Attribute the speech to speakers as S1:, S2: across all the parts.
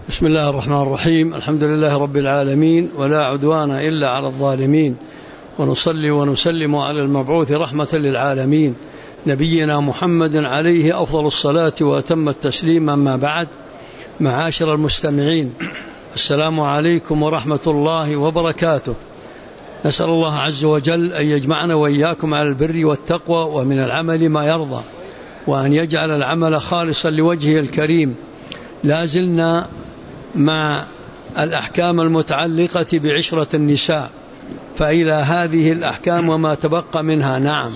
S1: بسم الله الرحمن الرحيم. الحمد لله رب العالمين، ولا عدوان إلا على الظالمين، ونصلي ونسلم على المبعوث رحمة للعالمين نبينا محمد عليه أفضل الصلاة وأتم التسليم. أما بعد، معاشر المستمعين، السلام عليكم ورحمة الله وبركاته. نسأل الله عز وجل أن يجمعنا وإياكم على البر والتقوى ومن العمل ما يرضى، وأن يجعل العمل خالصا لوجهه الكريم. لا زلنا مع الأحكام المتعلقة بعشرة النساء، فإلى هذه الأحكام وما تبقى منها. نعم.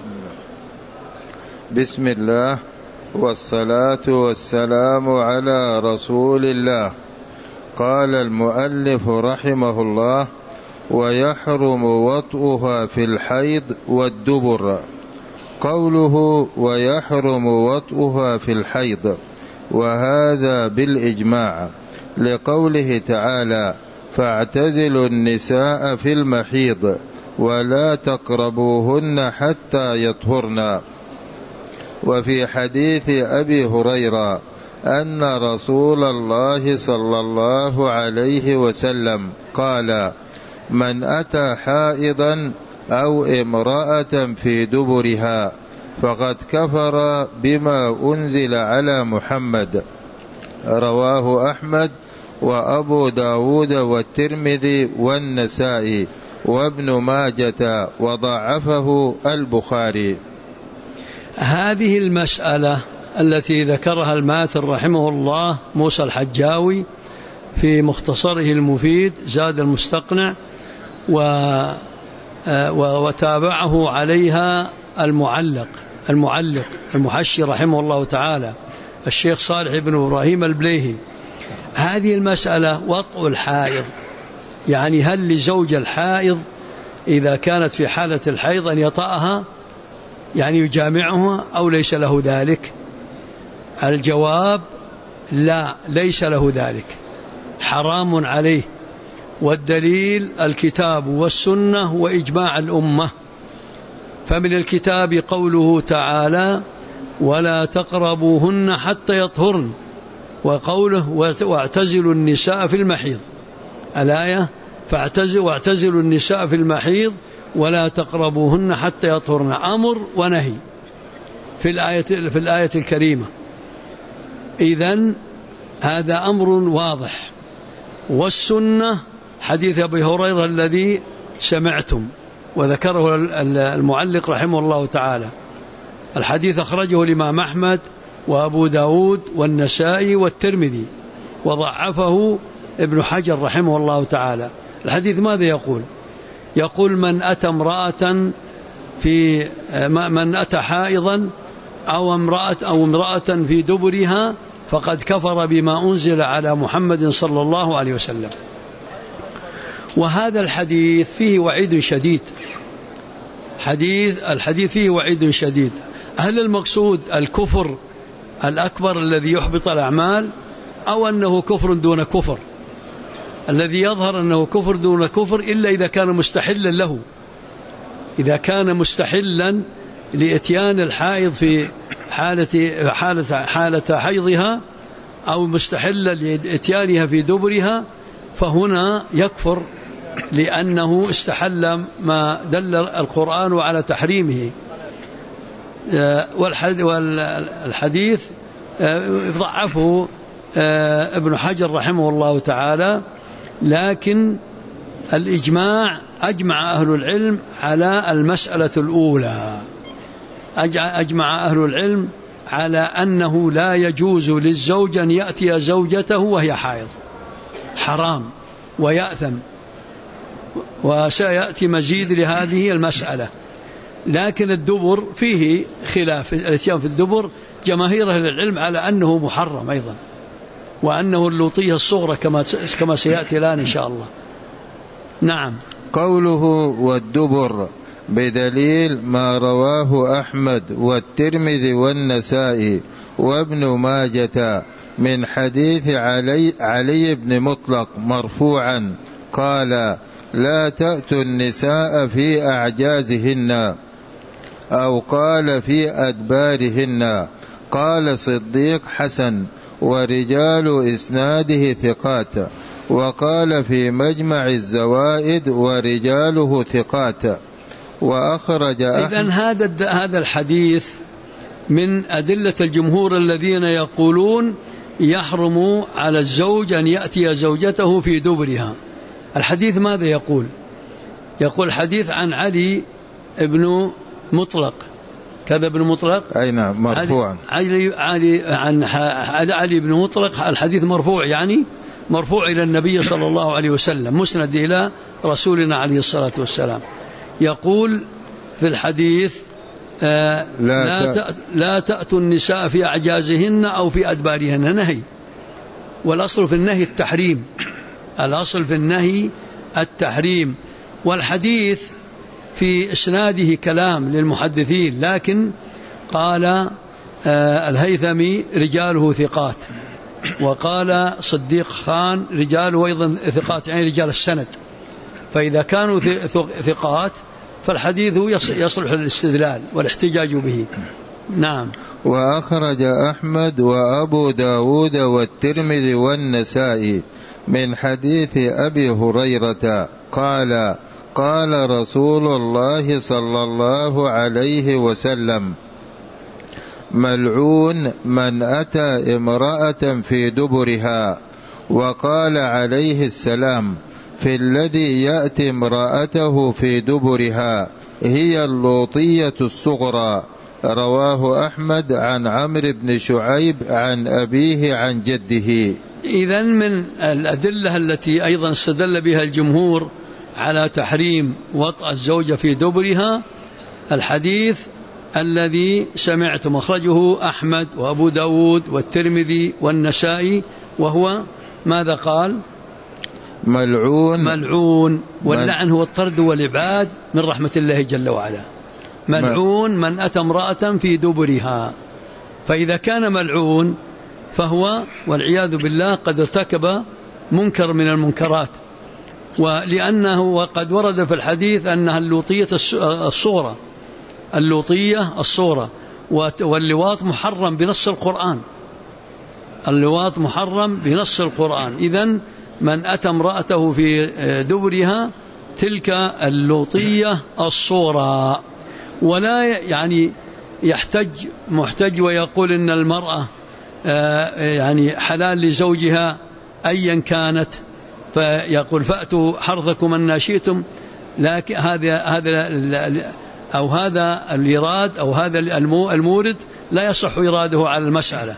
S2: بسم الله والصلاة والسلام على رسول الله. قال المؤلف رحمه الله: ويحرم وطئها في الحيض والدبر. قوله ويحرم وطئها في الحيض، وهذا بالإجماع، لقوله تعالى: فاعتزلوا النساء في المحيض ولا تقربوهن حتى يطهرن. وفي حديث أبي هريرة أن رسول الله صلى الله عليه وسلم قال: من أتى حائضا أو امرأة في دبرها فقد كفر بما أنزل على محمد. رواه أحمد وأبو داود والترمذي والنسائي وابن ماجة، وضعفه البخاري.
S1: هذه المسألة التي ذكرها الماثر رحمه الله موسى الحجاوي في مختصره المفيد زاد المستقنع، وتابعه عليها المحشي رحمه الله تعالى الشيخ صالح بن إبراهيم البليهي. هذه المسألة وطء الحائض، يعني هل لزوج الحائض إذا كانت في حالة الحيض أن يطأها، يعني يجامعها، أو ليس له ذلك؟ الجواب: لا، ليس له ذلك، حرام عليه. والدليل الكتاب والسنة وإجماع الأمة. فمن الكتاب قوله تعالى: ولا تقربوهن حتى يطهرن، وقوله: واعتزلوا النساء في المحيض. الآية: واعتزلوا النساء في المحيض ولا تقربوهن حتى يطهرن، أمر ونهي في الآية الكريمة. إذن هذا أمر واضح. والسنة حديث أبي هريرة الذي سمعتم وذكره المعلق رحمه الله تعالى. الحديث أخرجه الإمام أحمد وأبو داود والنسائي والترمذي، وضعفه ابن حجر رحمه الله تعالى. الحديث ماذا يقول؟ يقول: من أتى حائضا أو امرأة في دبرها فقد كفر بما أنزل على محمد صلى الله عليه وسلم. وهذا الحديث فيه وعيد شديد. الحديث فيه وعيد شديد. هل المقصود الكفر الأكبر الذي يحبط الأعمال، أو أنه كفر دون كفر؟ الذي يظهر أنه كفر دون كفر، إلا إذا كان مستحلا له. إذا كان مستحلا لإتيان الحائض في حالة حيضها، أو مستحلا لإتيانها في دبرها، فهنا يكفر، لأنه استحل ما دل القرآن على تحريمه. والحديث ضعفه ابن حجر رحمه الله تعالى. لكن الإجماع، أجمع أهل العلم على المسألة الأولى. أجمع أهل العلم على أنه لا يجوز للزوج أن يأتي زوجته وهي حائض، حرام ويأثم، وسيأتي مزيد لهذه المسألة. لكن الدبر فيه خلاف. الاتيان في الدبر جماهير أهل العلم على أنه محرم أيضا، وأنه اللوطية الصغرى كما سيأتي الآن إن شاء الله. نعم.
S2: قوله والدبر بدليل ما رواه أحمد والترمذي والنسائي وابن ماجة من حديث علي بن مطلق مرفوعا قال: لا تأتوا النساء في أعجازهن، أو قال في أدبارهن. قال صديق: حسن. ورجال إسناده ثقات. وقال في مجمع الزوائد ورجاله ثقات. وأخرج
S1: إذن هذا الحديث من أدلة الجمهور الذين يقولون يحرم على الزوج أن يأتي زوجته في دبرها. الحديث ماذا يقول؟ يقول حديث عن علي بن مطلق، كذا بن مطلق،
S2: أي نعم، مرفوعا.
S1: علي بن مطلق، الحديث مرفوع، يعني مرفوع إلى النبي صلى الله عليه وسلم، مسند إلى رسولنا عليه الصلاة والسلام. يقول في الحديث لا تأتوا النساء في أعجازهن أو في أدبارهن، نهي، والأصل في النهي التحريم، الأصل في النهي التحريم. والحديث في إسناده كلام للمحدثين، لكن قال الهيثمي رجاله ثقات، وقال صديق خان رجاله أيضا ثقات، يعني رجال السند. فإذا كانوا ثقات فالحديث يصلح للاستدلال والاحتجاج به. نعم.
S2: وأخرج أحمد وأبو داود والترمذي والنسائي من حديث أبي هريرة قال قال رسول الله صلى الله عليه وسلم: ملعون من أتى امرأة في دبرها. وقال عليه السلام: في الذي يأتي امرأته في دبرها هي اللوطية الصغرى. رواه أحمد عن عمرو بن شعيب عن أبيه عن جده.
S1: إذن من الأدلة التي أيضا استدل بها الجمهور على تحريم وطأ الزوجة في دبرها الحديث الذي سمعت مخرجه أحمد وأبو داود والترمذي والنسائي، وهو ماذا قال؟ ملعون. واللعن هو الطرد والإبعاد من رحمة الله جل وعلا. ملعون من أتى امرأة في دبرها. فإذا كان ملعون فهو والعياذ بالله قد ارتكب منكر من المنكرات، ولأنه وقد ورد في الحديث أنها اللوطية الصغرى، اللوطية الصغرى، واللواط محرم بنص القرآن، اللواط محرم بنص القرآن. إذن من أتى امرأته في دبرها تلك اللوطية الصغرى. ولا يعني يحتج محتج ويقول إن المرأة يعني حلال لزوجها أيا كانت، فيقول فأتوا حرثكم أن شئتم. لكن هذا الإيراد أو هذا المورد لا يصح إراده على المسألة،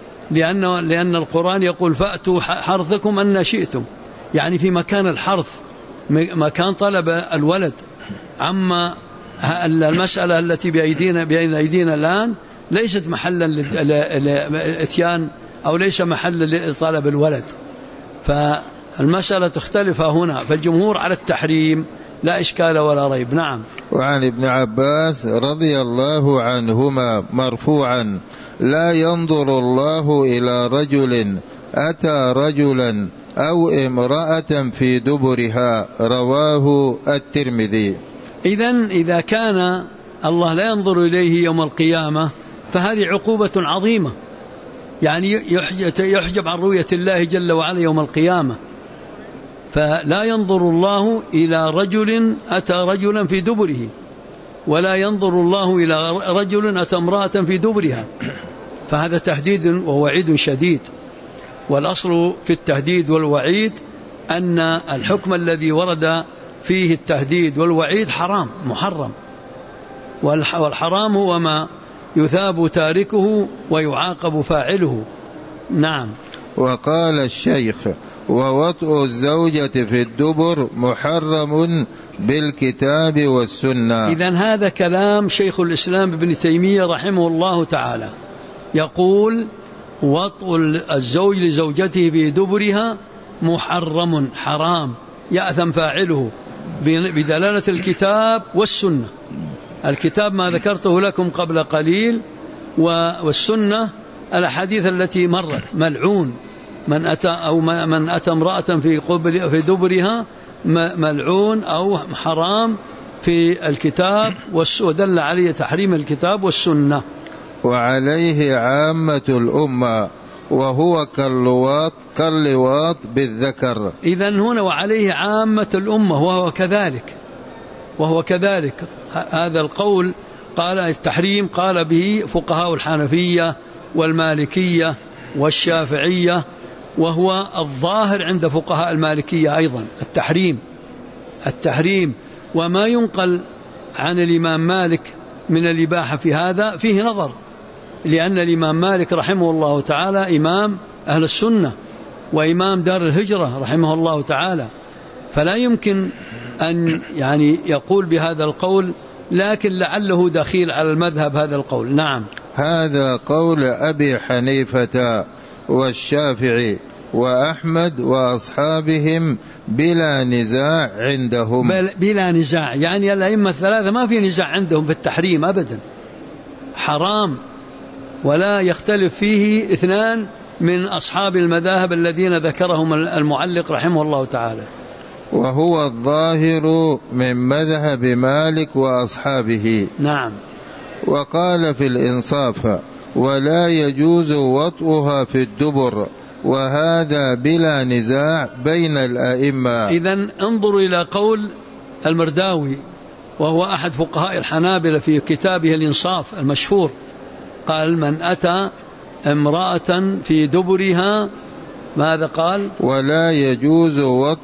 S1: لأن القرآن يقول فأتوا حرثكم أن شئتم، يعني في مكان الحرث، مكان طلب الولد. أما المسألة التي بين أيدينا الآن ليست محلا للإتيان أو ليس محلا لطلب الولد، فالمسألة تختلف هنا. فالجمهور على التحريم لا إشكال ولا ريب. نعم.
S2: وعن ابن عباس رضي الله عنهما مرفوعا: لا ينظر الله إلى رجل أتى رجلا أو امرأة في دبرها. رواه الترمذي.
S1: إذا كان الله لا ينظر إليه يوم القيامة فهذه عقوبة عظيمة، يعني يحجب عن رؤية الله جل وعلا يوم القيامة. فلا ينظر الله إلى رجل أتى رجلا في دبره، ولا ينظر الله إلى رجل أتى امرأة في دبرها، فهذا تهديد ووعيد شديد. والأصل في التهديد والوعيد أن الحكم الذي ورد فيه التهديد والوعيد حرام محرم، والحرام هو ما يثاب تاركه ويعاقب فاعله. نعم.
S2: وقال الشيخ: ووطء الزوجة في الدبر محرم بالكتاب والسنة.
S1: إذن هذا كلام شيخ الإسلام ابن تيمية رحمه الله تعالى، يقول وطء الزوج لزوجته في دبرها محرم، حرام، يأثم فاعله بدلالة الكتاب والسنة. الكتاب ما ذكرته لكم قبل قليل، والسنة الأحاديث التي مرت. ملعون من أتى امرأة في دبرها ملعون أو حرام في الكتاب، ودل عليه تحريم الكتاب والسنة.
S2: وعليه عامة الأمة، وهو كاللواط بالذكر.
S1: إذن هنا وعليه عامة الأمة وهو كذلك هذا القول قال التحريم قال به فقهاء الحنفية والمالكية والشافعية، وهو الظاهر عند فقهاء المالكية أيضا التحريم. وما ينقل عن الإمام مالك من الإباحة في هذا فيه نظر، لأن الإمام مالك رحمه الله تعالى إمام أهل السنة وإمام دار الهجرة رحمه الله تعالى، فلا يمكن أن يقول بهذا القول، لكن لعله دخيل على المذهب هذا القول. نعم،
S2: هذا قول أبي حنيفة والشافعي وأحمد وأصحابهم بلا نزاع عندهم.
S1: بلا نزاع، يعني الأئمة الثلاثة ما في نزاع عندهم في التحريم أبدا، حرام، ولا يختلف فيه اثنان من أصحاب المذاهب الذين ذكرهم المعلق رحمه الله تعالى.
S2: وهو الظاهر من مذهب مالك وأصحابه.
S1: نعم.
S2: وقال في الإنصاف: ولا يجوز وطئها في الدبر، وهذا بلا نزاع بين الأئمة.
S1: إذن انظروا إلى قول المرداوي، وهو أحد فقهاء الحنابلة، في كتابه الإنصاف المشهور، قال: من أتى امرأة في دبرها، ماذا قال؟
S2: ولا يجوز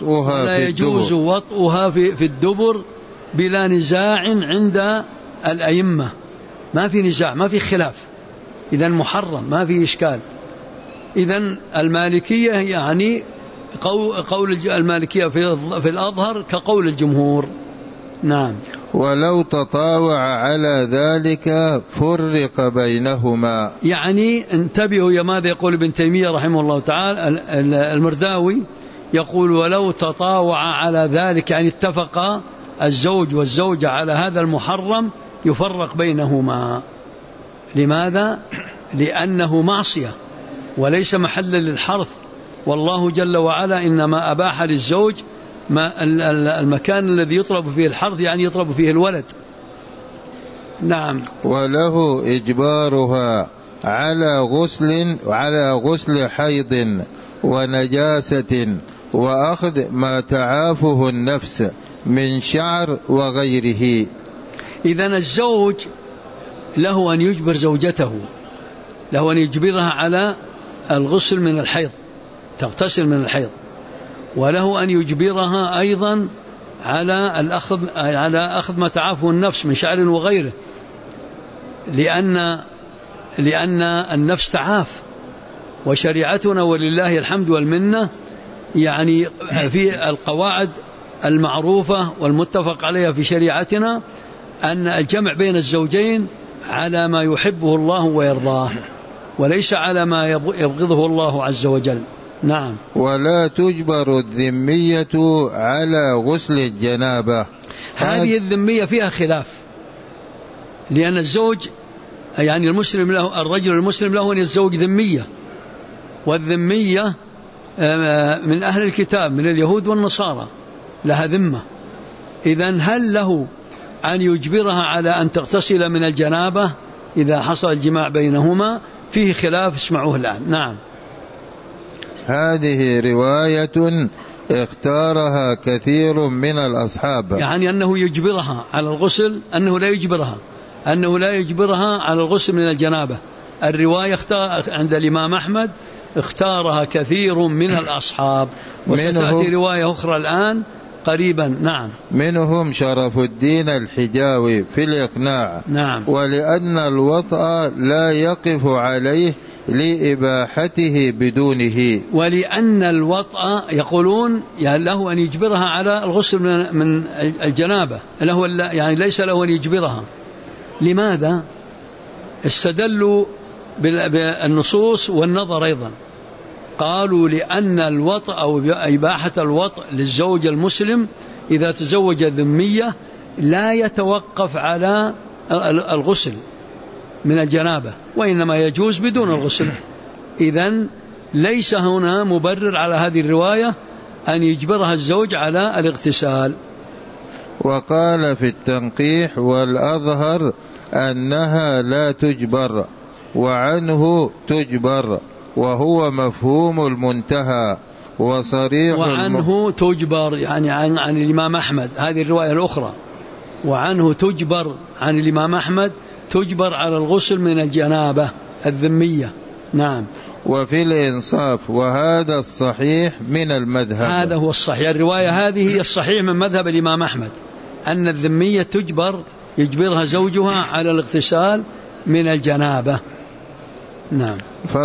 S2: وطئها
S1: في الدبر بلا نزاع عند الأئمة، ما في نزاع، ما في خلاف، إذن محرم، ما في إشكال. إذن المالكية يعني قول المالكية في الأظهر كقول الجمهور. نعم.
S2: ولو تطاوع على ذلك فرق بينهما.
S1: يعني انتبهوا يا ماذا يقول ابن تيمية رحمه الله تعالى. المرداوي يقول: ولو تطاوع على ذلك، يعني اتفق الزوج والزوجة على هذا المحرم، يفرق بينهما. لماذا؟ لأنه معصية وليس محلا للحرث، والله جل وعلا إنما أباح للزوج المكان الذي يطلب فيه الحرث، يعني يطلب فيه الولد. نعم.
S2: وله إجبارها على غسل حيض ونجاسة، وأخذ ما تعافه النفس من شعر وغيره.
S1: إذن الزوج له أن يجبر زوجته، له أن يجبرها على الغسل من الحيض، تغتسل من الحيض، وله أن يجبرها أيضا على أخذ ما تعافه النفس من شعر وغيره، لأن النفس تعاف، وشريعتنا ولله الحمد والمنة يعني في القواعد المعروفة والمتفق عليها في شريعتنا أن الجمع بين الزوجين على ما يحبه الله ويرضاه، وليس على ما يبغضه الله عز وجل. نعم.
S2: ولا تجبر الذمية على غسل الجنابة.
S1: هذه الذمية فيها خلاف، لأن الزوج يعني المسلم له، الرجل المسلم له أن يتزوج ذمية، والذمية من أهل الكتاب من اليهود والنصارى لها ذمة. إذن هل له أن يجبرها على أن تغتسل من الجنابة إذا حصل الجماع بينهما؟ فيه خلاف، اسمعوه الآن. نعم.
S2: هذه رواية اختارها كثير من الأصحاب، يعني
S1: أنه يجبرها على الغسل، أنه لا يجبرها على الغسل من الجنابة. الرواية عند الإمام أحمد اختارها كثير من الأصحاب، وستأتي رواية أخرى الآن قريبا. نعم.
S2: منهم شرف الدين الحجاوي في الإقناع.
S1: نعم.
S2: ولأن الوطأ لا يقف عليه لإباحته بدونه،
S1: ولأن الوطأ يقولون يعني له أن يجبرها على الغسل من الجنابة، يعني ليس له أن يجبرها. لماذا؟ استدلوا بالنصوص والنظر أيضا، قالوا لأن الوطأ أو إباحة الوطأ للزوج المسلم إذا تزوج الذمية لا يتوقف على الغسل من الجنابة، وإنما يجوز بدون الغسل. إذن ليس هنا مبرر على هذه الرواية أن يجبرها الزوج على الاغتسال.
S2: وقال في التنقيح: والأظهر أنها لا تجبر، وعنه تجبر، وهو مفهوم المنتهى وصريح
S1: وعنه تجبر، يعني عن الإمام أحمد، هذه الرواية الأخرى، وعنه تجبر عن الإمام أحمد تجبر على الغسل من الجنابة الذمية. نعم.
S2: وفي الإنصاف وهذا الصحيح من المذهب،
S1: هذا هو الصحيح، الرواية هذه هي الصحيح من مذهب الإمام أحمد، أن الذمية تجبر، يجبرها زوجها على الاغتسال من الجنابة. نعم.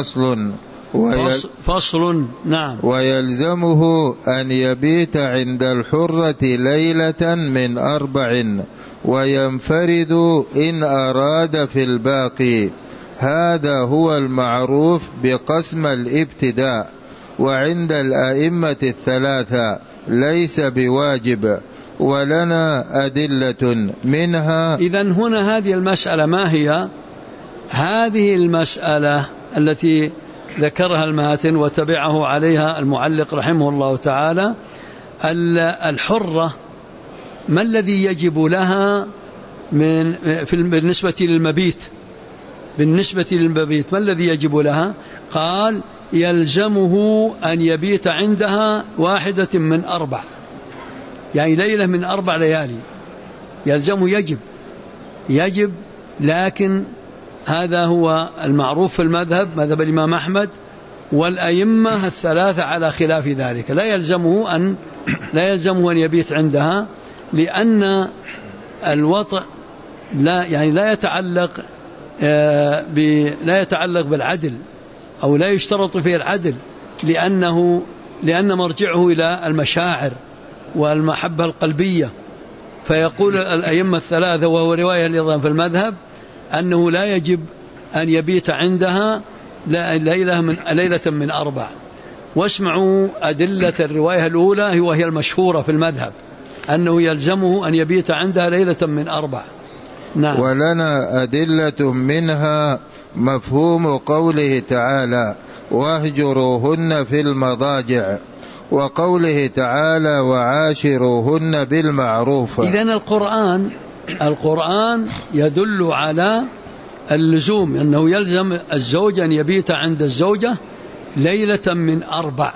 S1: فصل. نعم.
S2: ويلزمه أن يبيت عند الحرة ليلة من 4 وينفرد إن أراد في الباقي. هذا هو المعروف بقسم الابتداء، وعند الأئمة الثلاثة ليس بواجب، ولنا أدلة منها.
S1: إذن هنا هذه المسألة ما هي؟ هذه المسألة التي ذكرها الماتن وتبعه عليها المعلق رحمه الله تعالى، الحرة ما الذي يجب لها بالنسبة للمبيت ما الذي يجب لها؟ قال يلزمه أن يبيت عندها 1 من 4، يعني ليلة من 4 ليالي يلزمه، يجب، لكن هذا هو المعروف في المذهب، مذهب الإمام أحمد والأئمة الثلاثة على خلاف ذلك. لا يلزمه أن يبيت عندها، لأن الوطء لا يتعلق بالعدل، أو لا يشترط فيه العدل، لأن مرجعه إلى المشاعر والمحبة القلبية. فيقول الأئمة الثلاثة، وهو رواية أيضا في المذهب، أنه لا يجب أن يبيت عندها ليلة من 4. واسمعوا أدلة الرواية الأولى وهي المشهورة في المذهب، أنه يلزمه أن يبيت عندها ليلة من 4. نعم.
S2: ولنا أدلة منها مفهوم قوله تعالى واهجروهن في المضاجع، وقوله تعالى وعاشروهن بالمعروف.
S1: إذن القرآن يدل على اللزوم، أنه يلزم الزوج أن يبيت عند الزوجة ليلة من 4.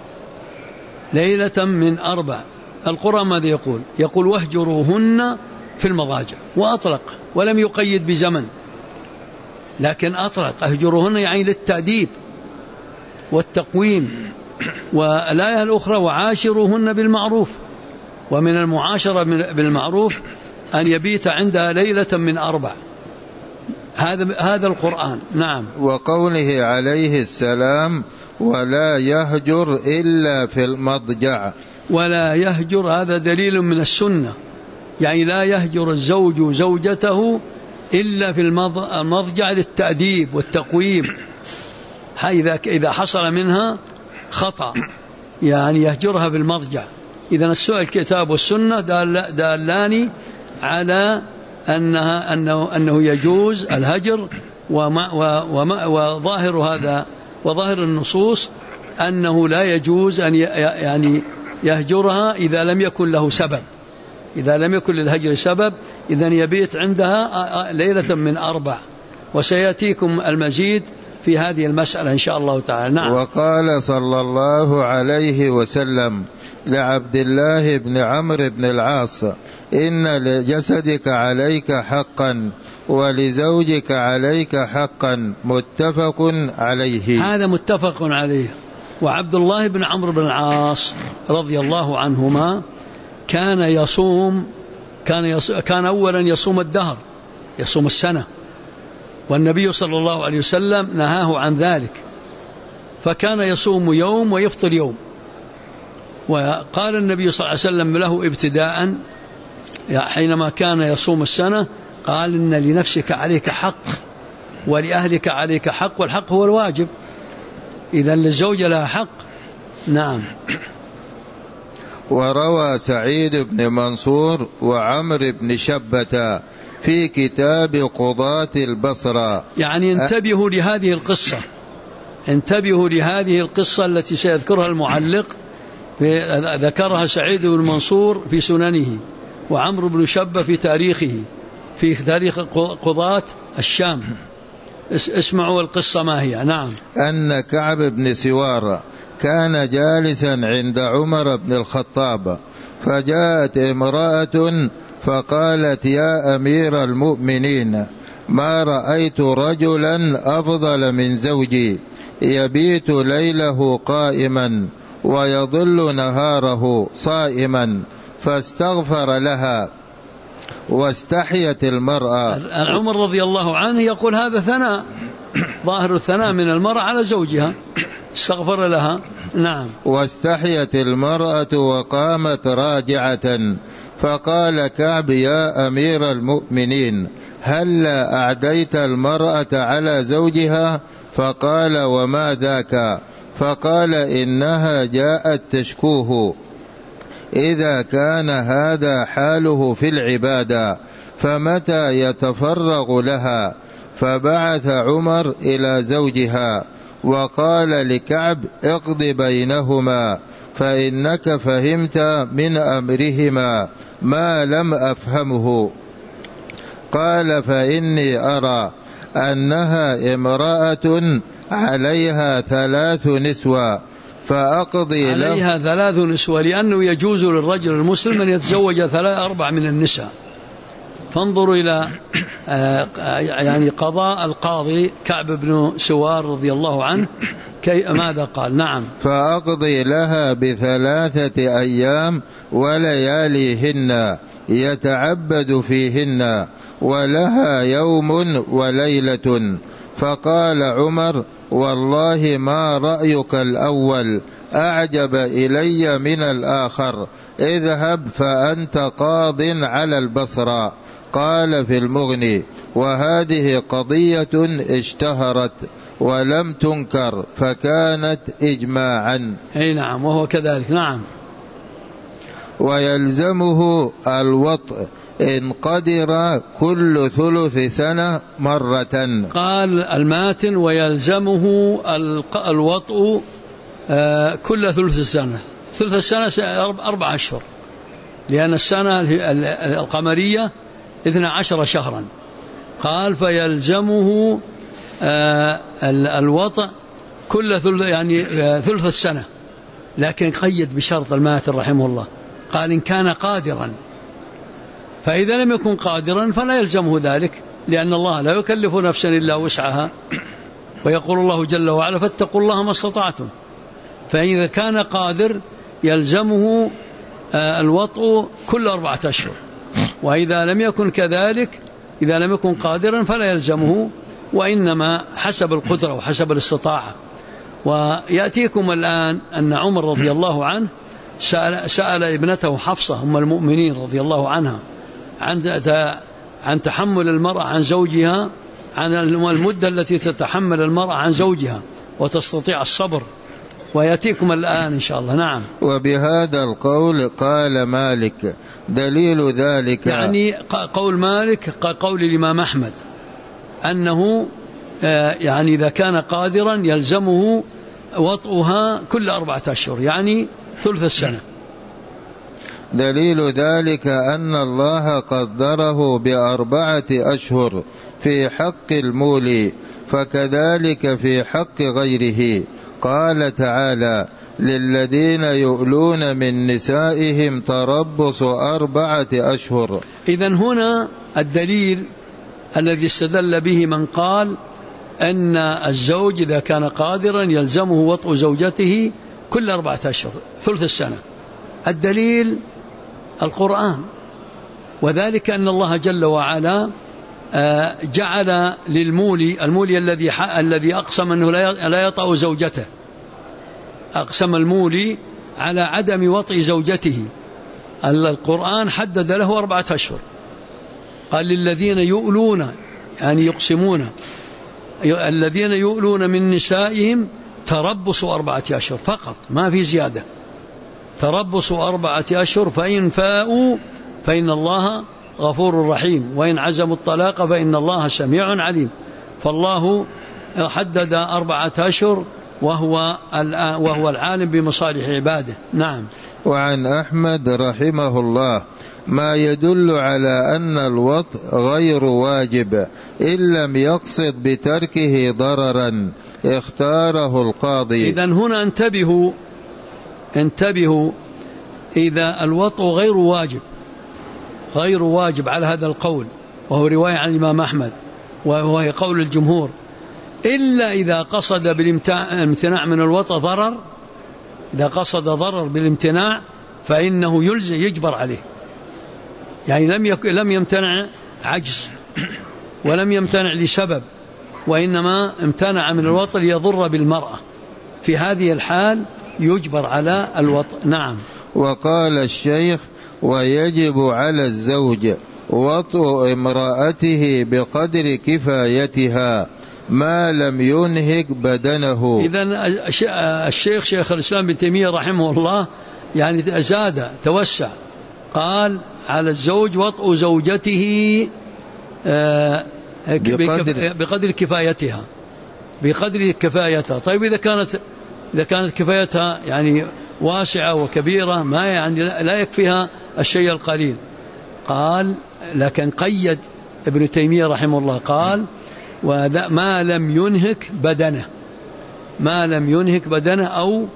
S1: القرآن ماذا يقول؟ يقول واهجروهن في المضاجع، وأطلق ولم يقيد بزمن، لكن أطلق اهجروهن يعني للتأديب والتقويم. والآية الأخرى وعاشروهن بالمعروف، ومن المعاشرة بالمعروف أن يبيت عندها ليلة من 4. هذا القرآن. نعم.
S2: وقوله عليه السلام ولا يهجر إلا في المضجع.
S1: ولا يهجر، هذا دليل من السنة، يعني لا يهجر الزوج زوجته إلا في المضجع للتأديب والتقويم، إذا حصل منها خطأ يعني يهجرها في المضجع. إذن الكتاب والسنة دالان على أنه يجوز الهجر، وظاهر هذا وظاهر النصوص أنه لا يجوز أن يعني يهجرها إذا لم يكن له سبب، إذا لم يكن للهجر سبب، إذن يبيت عندها ليلة من 4. وسيأتيكم المزيد في هذه المسألة إن شاء الله تعالى. نعم.
S2: وقال صلى الله عليه وسلم لعبد الله بن عمرو بن العاص إن لجسدك عليك حقا ولزوجك عليك حقا، متفق عليه.
S1: هذا متفق عليه. وعبد الله بن عمرو بن العاص رضي الله عنهما كان أولا يصوم الدهر، يصوم السنة، والنبي صلى الله عليه وسلم نهاه عن ذلك، فكان يصوم يوم ويفطر يوم. وقال النبي صلى الله عليه وسلم له ابتداء حينما كان يصوم السنة، قال إن لنفسك عليك حق ولأهلك عليك حق، والحق هو الواجب، إذن للزوجة لها حق. نعم.
S2: وروى سعيد بن منصور وعمر بن شبة في كتاب قضاة البصرة.
S1: يعني انتبهوا لهذه القصة التي سيذكرها المعلق، ذكرها سعيد بن منصور في سننه، وعمر بن شبة في تاريخه، في تاريخ قضاة الشام. اسمعوا القصة ما هي. نعم.
S2: أن كعب بن سوار كان جالسا عند عمر بن الخطاب، فجاءت امرأة فقالت: يا أمير المؤمنين، ما رأيت رجلا أفضل من زوجي، يبيت ليله قائما ويضل نهاره صائما. فاستغفر لها واستحيت المرأة.
S1: عمر رضي الله عنه يقول هذا ثناء، ظاهر الثناء من المرأة على زوجها، استغفر لها. نعم.
S2: واستحيت المرأة وقامت راجعة، فقال كعب: يا أمير المؤمنين، هلا أعديت المرأة على زوجها؟ فقال: وما ذاك؟ فقال: إنها جاءت تشكوه، إذا كان هذا حاله في العبادة فمتى يتفرغ لها؟ فبعث عمر إلى زوجها وقال لكعب: اقض بينهما، فإنك فهمت من أمرهما ما لم أفهمه. قال: فإني أرى أنها امرأة عليها 3 نسوة، فأقضي
S1: عليها 3 نسوة، لأنه يجوز للرجل المسلم أن يتزوج 4 من النساء. فانظروا إلى يعني قضاء القاضي كعب بن سوار رضي الله عنه ماذا قال. نعم.
S2: فأقضي لها ب3 أيام ولياليهن يتعبد فيهن، ولها يوم وليلة. فقال عمر: والله ما رأيك الأول أعجب إلي من الآخر، اذهب فأنت قاض على البصرة. قال في المغني: وهذه قضية اشتهرت ولم تنكر فكانت إجماعا.
S1: أي نعم، وهو كذلك. نعم.
S2: ويلزمه الوطء إن قدر كل 3 سنة مرة.
S1: قال الماتن: ويلزمه الوطء كل 3 سنة. 3 سنة 4 أشهر، لأن السنة القمرية 12 شهرا. قال: فيلزمه الوطء كل ثلث السنة، لكن قيد بشرط الماتن رحمه الله، قال: إن كان قادرا. فإذا لم يكن قادرا فلا يلزمه ذلك، لأن الله لا يكلف نفسا إلا وسعها، ويقول الله جل وعلا: فاتقوا الله ما استطعتم. فإذا كان قادر يلزمه الوطء كل 4 أشهر، وإذا لم يكن كذلك، إذا لم يكن قادرا فلا يلزمه، وإنما حسب القدرة وحسب الاستطاعة. ويأتيكم الآن أن عمر رضي الله عنه سأل ابنته حفصة أم المؤمنين رضي الله عنها عن تحمل المرأة عن زوجها، عن المدة التي تتحمل المرأة عن زوجها وتستطيع الصبر، ويأتيكم الآن إن شاء الله. نعم.
S2: وبهذا القول قال مالك: دليل ذلك،
S1: يعني قول مالك قول الإمام أحمد، أنه يعني إذا كان قادرا يلزمه وطئها كل 4 أشهر، يعني ثلث السنة.
S2: دليل ذلك أن الله قدره ب4 أشهر في حق المولي، فكذلك في حق غيره. قال تعالى: للذين يؤلون من نسائهم تربص 4 أشهر.
S1: إذن هنا الدليل الذي استدل به من قال أن الزوج إذا كان قادرا يلزمه وطء زوجته كل 4 أشهر ثلث السنة. الدليل القرآن، وذلك أن الله جل وعلا جعل للمولي الذي أقسم أنه لا يطأ زوجته، أقسم المولي على عدم وطئ زوجته، القرآن حدد له 4 أشهر. قال: للذين يؤلون، يعني يقسمون، الذين يؤلون من نسائهم تربص 4 أشهر فقط، ما في زيادة. تربص 4 أشهر، فإن فاءوا فإن الله غفور رحيم، وإن عزموا الطلاق فإن الله سميع عليم. فالله حدد 4 أشهر وهو العالم بمصالح عباده. نعم.
S2: وعن أحمد رحمه الله ما يدل على أن الوطء غير واجب إن لم يقصد بتركه ضررا اختاره القاضي.
S1: إذن هنا انتبهوا إذا الوطء غير واجب على هذا القول، وهو رواية عن الإمام أحمد وهو قول الجمهور، إلا إذا قصد بالامتناع من الوطء ضرر. إذا قصد ضرر بالامتناع فإنه يجبر عليه، يعني لم يمتنع عجز ولم يمتنع لسبب، وإنما امتنع من الوطء ليضر بالمرأة، في هذه الحال يجبر على الوطء. نعم.
S2: وقال الشيخ ويجب على الزوج وطء امرأته بقدر كفايتها ما لم ينهك بدنه.
S1: إذن الشيخ شيخ الإسلام ابن تيمية رحمه الله يعني زاد توسع، قال على الزوج وطء زوجته بقدر كفايتها، بقدر كفايتها. طيب إذا كانت كفايتها يعني واسعة وكبيرة ما يعني لا يكفيها الشيء القليل، قال لكن قيد ابن تيمية رحمه الله قال ما لم ينهك بدنه، ما لم ينهك بدنه أو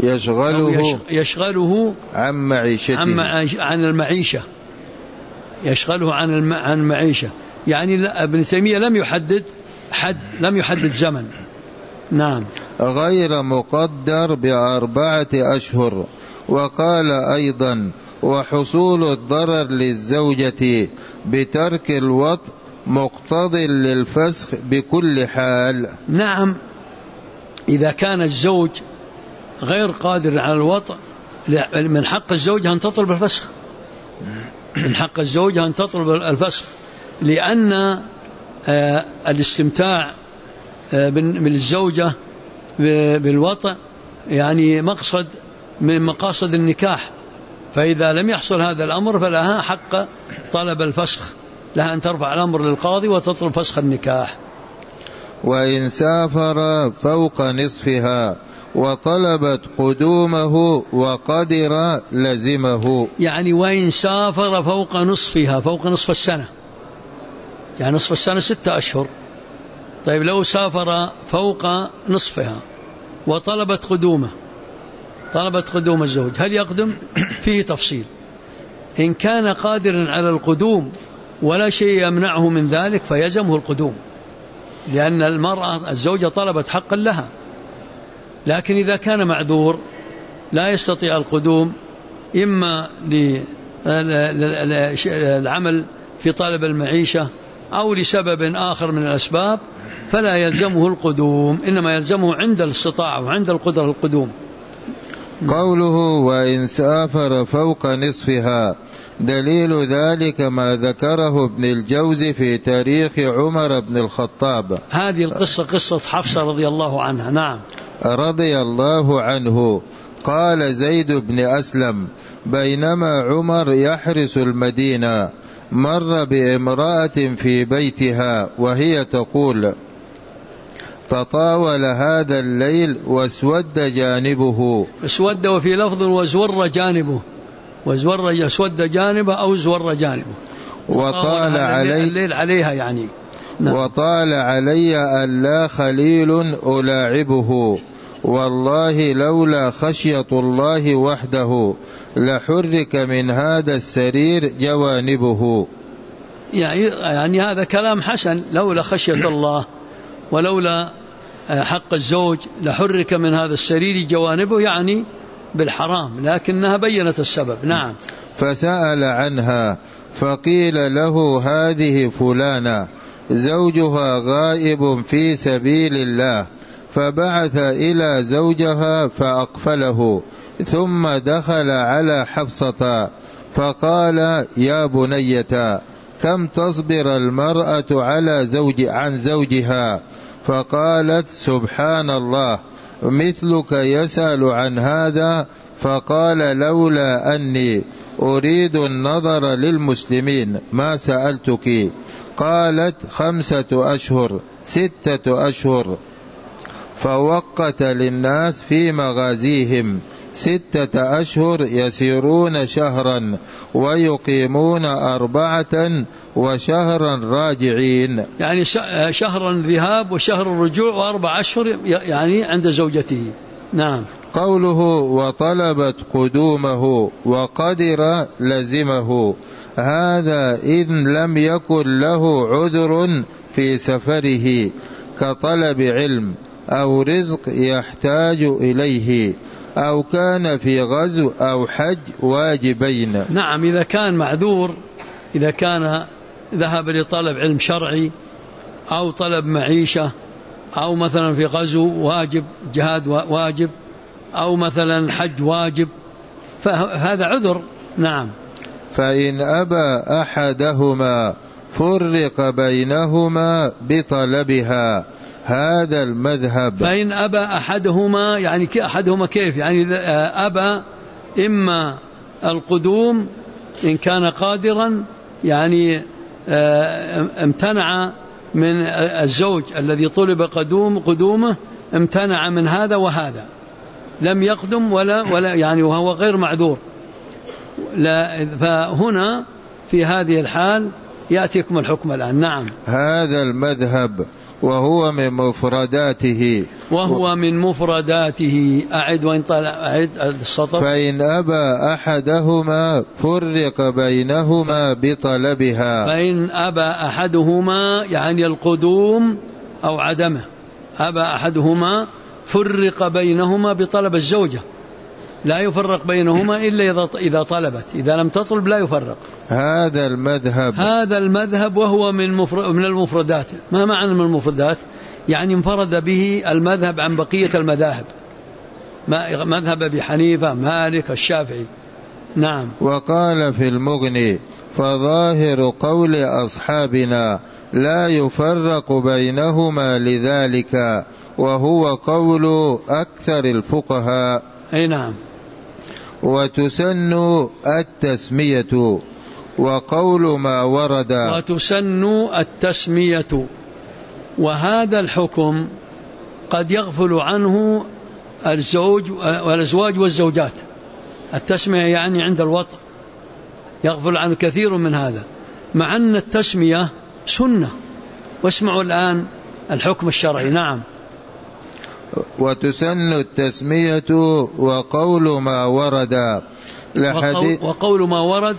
S1: يشغله عن المعيشة، يشغله عن المعيشة. يعني ابن تيمية لم يحدد زمن. نعم.
S2: غير مقدر ب4 أشهر. وقال أيضا وحصول الضرر للزوجة بترك الوطء مقتض للفسخ بكل حال.
S1: نعم. إذا كان الزوج غير قادر على الوطء من حق الزوجة أن تطلب الفسخ، من حق الزوجة أن تطلب الفسخ، لأن الاستمتاع من الزوجة بالوطء يعني مقصد من مقاصد النكاح، فإذا لم يحصل هذا الأمر فلها حق طلب الفسخ، لها أن ترفع الأمر للقاضي وتطلب فسخ النكاح.
S2: وإن سافر فوق نصفها وطلبت قدومه وقدر لزمه.
S1: يعني وإن سافر فوق نصفها، فوق نصف السنة، يعني نصف السنة 6 أشهر. طيب لو سافر فوق نصفها وطلبت قدوم الزوج، هل يقدم؟ فيه تفصيل. إن كان قادرا على القدوم ولا شيء يمنعه من ذلك فيلزمه القدوم، لأن المرأة الزوجة طلبت حقا لها. لكن إذا كان معذور لا يستطيع القدوم، إما للعمل في طلب المعيشة أو لسبب آخر من الأسباب، فلا يلزمه القدوم، إنما يلزمه عند الاستطاعة وعند القدرة القدوم.
S2: قوله وإن سافر فوق نصفها دليل ذلك ما ذكره ابن الجوزي في تاريخ عمر بن الخطاب.
S1: هذه القصة قصة حفصة رضي الله عنها. نعم.
S2: رضي الله عنه قال زيد بن أسلم بينما عمر يحرس المدينة مر بامرأة في بيتها وهي تقول تطاول هذا الليل واسود جانبه.
S1: اسود وفي لفظ وزور جانبه، اسود جانبه أو زور جانبه.
S2: وطال علي
S1: الليل عليها يعني.
S2: نعم. وطال علي ألا خليل ألاعبه والله لولا خشية الله وحده لحرك من هذا السرير جوانبه.
S1: يعني هذا كلام حسن، لولا خشية الله ولولا حق الزوج لحرك من هذا السرير جوانبه، يعني بالحرام، لكنها بينت السبب. نعم.
S2: فسأل عنها فقيل له هذه فلانة زوجها غائب في سبيل الله، فبعث إلى زوجها فأقفله، ثم دخل على حفصة فقال يا بنية كم تصبر المرأة عن زوجها؟ فقالت سبحان الله مثلك يسأل عن هذا. فقال لولا أني أريد النظر للمسلمين ما سألتك. قالت 5 أشهر 6 أشهر. فوقت للناس في مغازيهم 6 أشهر يسيرون شهرا ويقيمون 4 وشهرا راجعين،
S1: يعني شهرا ذهاب وشهر الرجوع و4 أشهر يعني عند زوجته. نعم.
S2: قوله وطلبت قدومه وقدر لزمه، هذا إذ لم يكن له عذر في سفره كطلب علم أو رزق يحتاج إليه، أو كان في غزو أو حج واجبين.
S1: نعم، إذا كان معذور، إذا كان ذهب لطلب علم شرعي أو طلب معيشة أو مثلا في غزو واجب، جهاد واجب، أو مثلا حج واجب، فهذا عذر. نعم.
S2: فإن أبى أحدهما فرق بينهما بطلبها، هذا المذهب.
S1: فإن أبى أحدهما، يعني أحدهما كيف؟ يعني أبى إما القدوم إن كان قادرا، يعني امتنع من الزوج الذي طلب قدومه، امتنع من هذا وهذا، لم يقدم ولا يعني وهو غير معذور. فهنا في هذه الحال يأتيكم الحكم الآن. نعم.
S2: هذا المذهب وهو من مفرداته.
S1: أعد وإن طال أعد السطر.
S2: فإن أبى أحدهما فرق بينهما بطلبها.
S1: فإن أبى أحدهما يعني القدوم أو عدمه، أبى أحدهما فرق بينهما بطلب الزوجة، لا يفرق بينهما إلا إذا طلبت، إذا لم تطلب لا يفرق.
S2: هذا المذهب
S1: وهو من المفردات. ما معنى من المفردات؟ يعني انفرد به المذهب عن بقية المذاهب، مذهب أبي حنيفة، مالك، الشافعي. نعم.
S2: وقال في المغني فظاهر قول أصحابنا لا يفرق بينهما لذلك، وهو قول أكثر الفقهاء.
S1: أي نعم.
S2: وتسن التسمية، وقول ما ورد.
S1: وتسن التسمية، وهذا الحكم قد يغفل عنه الزوج والأزواج والزوجات. التسمية يعني عند الوطء يغفل عنه كثير من هذا، مع أن التسمية سنة. واسمعوا الآن الحكم الشرعي. نعم.
S2: وتسن التسمية، وقول ما ورد.
S1: وقول ما ورد: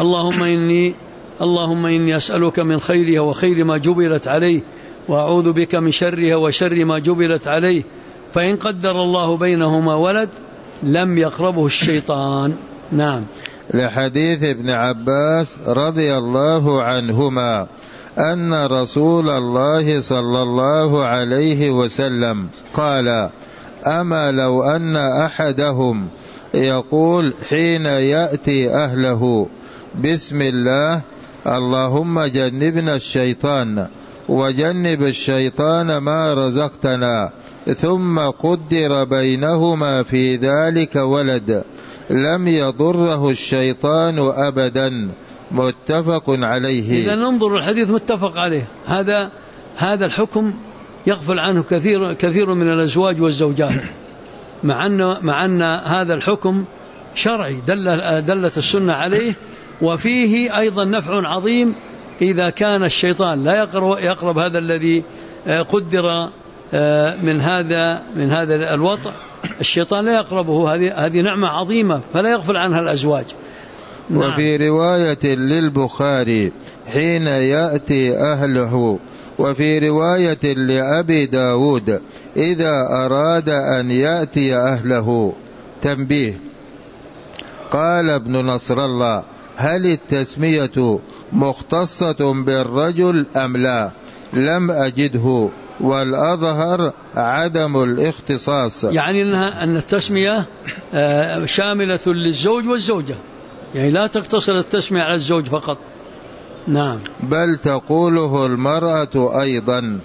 S1: اللهم إني أسألك من خيرها وخير ما جبلت عليه، وأعوذ بك من شرها وشر ما جبلت عليه، فإن قدر الله بينهما ولد لم يقربه الشيطان. نعم.
S2: لحديث ابن عباس رضي الله عنهما أن رسول الله صلى الله عليه وسلم قال: أما لو أن أحدهم يقول حين يأتي أهله: بسم الله، اللهم جنبنا الشيطان وجنب الشيطان ما رزقتنا، ثم قدر بينهما في ذلك ولد، لم يضره الشيطان أبدا. متفق عليه.
S1: إذا ننظر الحديث متفق عليه. هذا الحكم يغفل عنه كثير من الأزواج والزوجات، مع أن هذا الحكم شرعي دلت السنة عليه، وفيه أيضا نفع عظيم. إذا كان الشيطان لا يقرب هذا الذي قدر من هذا الوطء، الشيطان لا يقربه، هذه نعمة عظيمة فلا يغفل عنها الأزواج. نعم.
S2: وفي رواية للبخاري حين يأتي أهله، وفي رواية لأبي داود إذا أراد أن يأتي أهله. تنبيه: قال ابن نصر الله: هل التسمية مختصة بالرجل أم لا؟ لم أجده، والأظهر عدم الاختصاص.
S1: يعني أن التسمية شاملة للزوج والزوجة، يعني لا تقتصر التسمية على الزوج فقط. نعم.
S2: بل تقوله المرأة أيضا.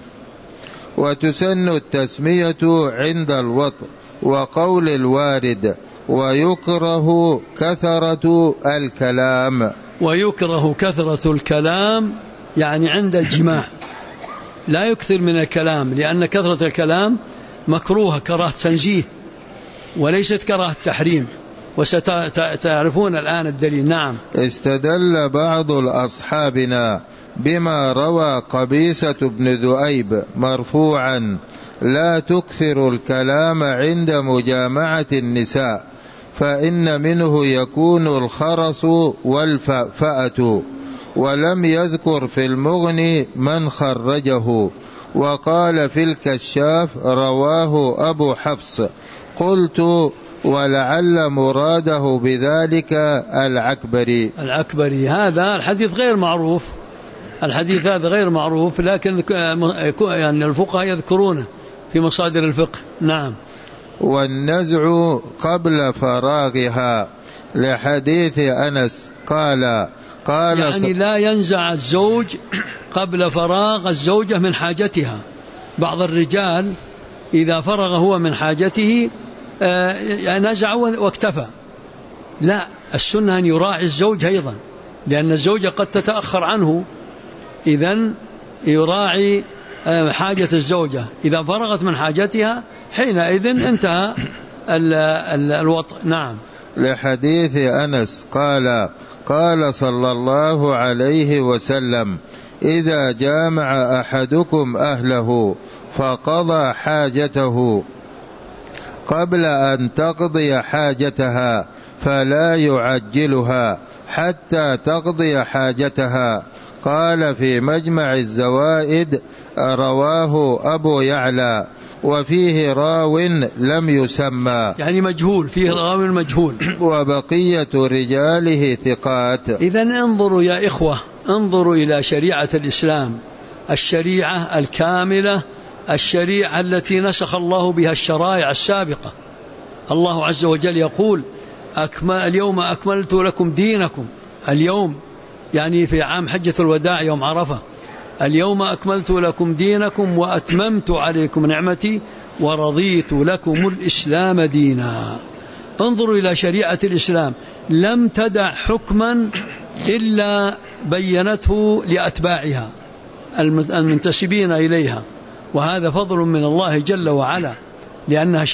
S2: وتسن التسمية عند الوطء، وقول الوارد: ويكره كثرة الكلام.
S1: ويكره كثرة الكلام يعني عند الجماع لا يكثر من الكلام، لأن كثرة الكلام مكروهة كراهة تنزيه وليست كراهة تحريم، وستعرفون الآن الدليل. نعم.
S2: استدل بعض أصحابنا بما روى قبيصة بن ذؤيب مرفوعا: لا تكثر الكلام عند مجامعة النساء فإن منه يكون الخرس والفأفأة، ولم يذكر في المغني من خرجه، وقال في الكشاف رواه أبو حفص. قلت: ولعل مراده بذلك العكبري.
S1: هذا الحديث غير معروف، الحديث هذا غير معروف، لكن يعني الفقهاء يذكرونه في مصادر الفقه. نعم.
S2: والنزع قبل فراغها لحديث أنس قال
S1: يعني لا ينزع الزوج قبل فراغ الزوجة من حاجتها. بعض الرجال إذا فرغ هو من حاجته نزع واكتفى. لا، السنة أن يراعي الزوج أيضا، لأن الزوجة قد تتأخر عنه، إذن يراعي حاجة الزوجة. إذا فرغت من حاجتها حينئذ انتهى الوطء. نعم.
S2: لحديث أنس قال صلى الله عليه وسلم: إذا جامع أحدكم أهله فقضى حاجته قبل أن تقضي حاجتها فلا يعجلها حتى تقضي حاجتها. قال في مجمع الزوائد: رواه أبو يعلى، وفيه راو لم يسمى،
S1: يعني مجهول، فيه راو مجهول،
S2: وبقية رجاله ثقات.
S1: إذن انظروا يا إخوة، انظروا إلى شريعة الإسلام، الشريعة الكاملة، الشريعة التي نسخ الله بها الشرائع السابقة. الله عز وجل يقول: اليوم أكملت لكم دينكم. اليوم يعني في عام حجة الوداع يوم عرفة: اليوم أكملت لكم دينكم وأتممت عليكم نعمتي ورضيت لكم الإسلام دينا. انظروا إلى شريعة الإسلام، لم تدع حكما إلا بينته لأتباعها المنتسبين إليها، وهذا فضل من الله جل وعلا، لأنها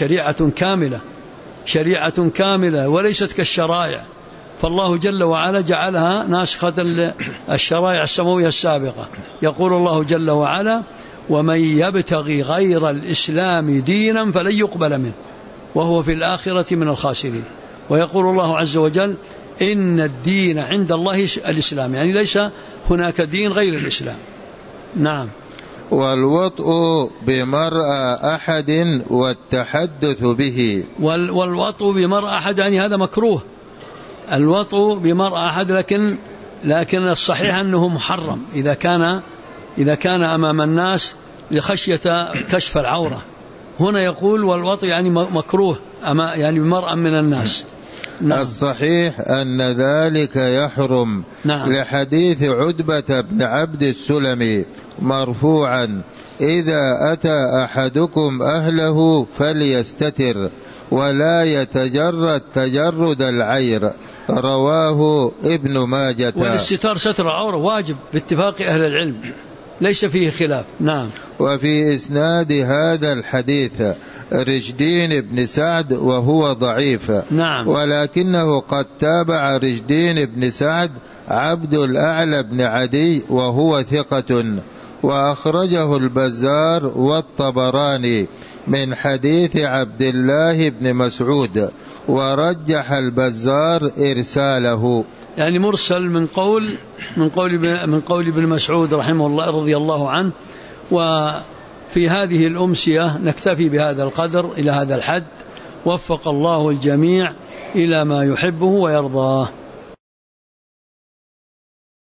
S1: شريعة كاملة وليست كالشرائع. فالله جل وعلا جعلها ناسخة الشرائع السماوية السابقة. يقول الله جل وعلا: ومن يبتغي غير الإسلام دينا فلن يقبل منه وهو في الآخرة من الخاسرين. ويقول الله عز وجل: إن الدين عند الله الإسلام، يعني ليس هناك دين غير الإسلام. نعم.
S2: والوطء بمرأى أحد والتحدث به.
S1: والوطء بمرأى أحد يعني هذا مكروه، الوطء بمرأى أحد، لكن الصحيح أنه محرم إذا كان أمام الناس لخشية كشف العورة. هنا يقول والوطء يعني مكروه يعني بمرأة من الناس. نعم.
S2: الصحيح أن ذلك يحرم.
S1: نعم.
S2: لحديث عتبة بن عبد السلمي مرفوعا: إذا أتى أحدكم أهله فليستتر ولا يتجرد تجرد العير. رواه ابن ماجة.
S1: والاستتار ستر العورة واجب باتفاق أهل العلم، ليس فيه خلاف. نعم.
S2: وفي إسناد هذا الحديث رشدين بن سعد وهو ضعيف.
S1: نعم.
S2: ولكنه قد تابع رشدين بن سعد عبد الأعلى بن عدي وهو ثقة، وأخرجه البزار والطبراني من حديث عبد الله بن مسعود، ورجح البزار إرساله،
S1: يعني مرسل من قول ابن مسعود رحمه الله رضي الله عنه. وفي هذه الأمسية نكتفي بهذا القدر إلى هذا الحد، وفق الله الجميع إلى ما يحبه ويرضاه.